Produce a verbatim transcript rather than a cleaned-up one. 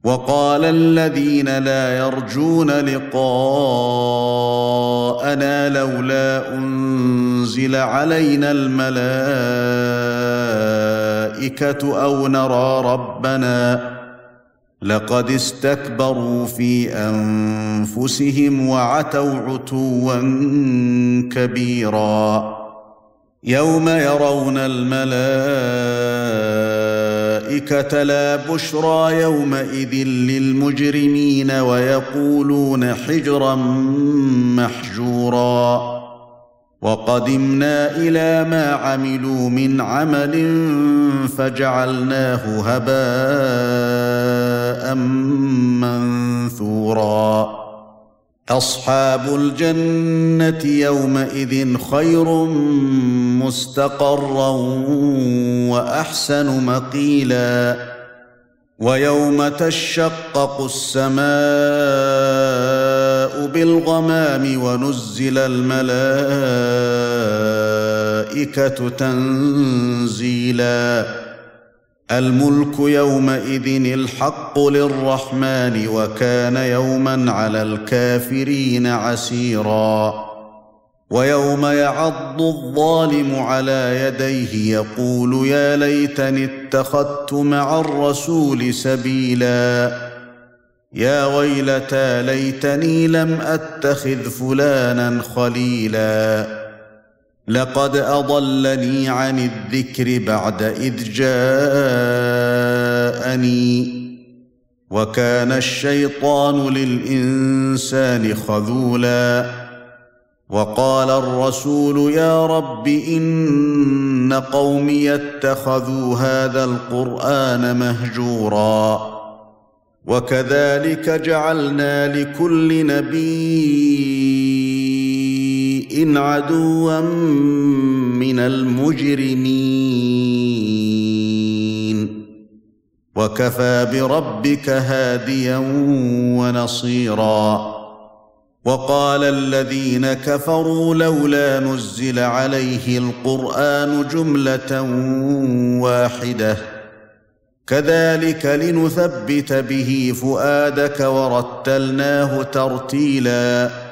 وقال الذين لا يرجون لقاءنا لولا أنزل علينا الملائكة أو نرى ربنا لقد استكبروا في أنفسهم وعتوا عتوا كبيرا يوم يرون الملائكة لا بشرى يومئذ للمجرمين ويقولون حجرا محجورا وقدمنا إلى ما عملوا من عمل فجعلناه هباء منثورا أصحاب الجنة يومئذ خير مستقرا وأحسن مقيلا ويوم تشقق السماء بالغمام ونزل الملائكة تنزيلا الملك يومئذ الحق للرحمن وكان يوما على الكافرين عسيرا ويوم يعض الظالم على يديه يقول يا ليتني اتخذت مع الرسول سبيلا يا ويلتى ليتني لم أتخذ فلانا خليلا لقد أضلني عن الذكر بعد إذ جاءني وكان الشيطان للإنسان خذولا وقال الرسول يا رب إن قومي اتخذوا هذا القرآن مهجورا وكذلك جعلنا لكل نبي عدوا من المجرمين وكفى بربك هاديا ونصيرا وقال الذين كفروا لولا نزل عليه القرآن جملة واحدة كذلك لنثبت به فؤادك ورتلناه ترتيلا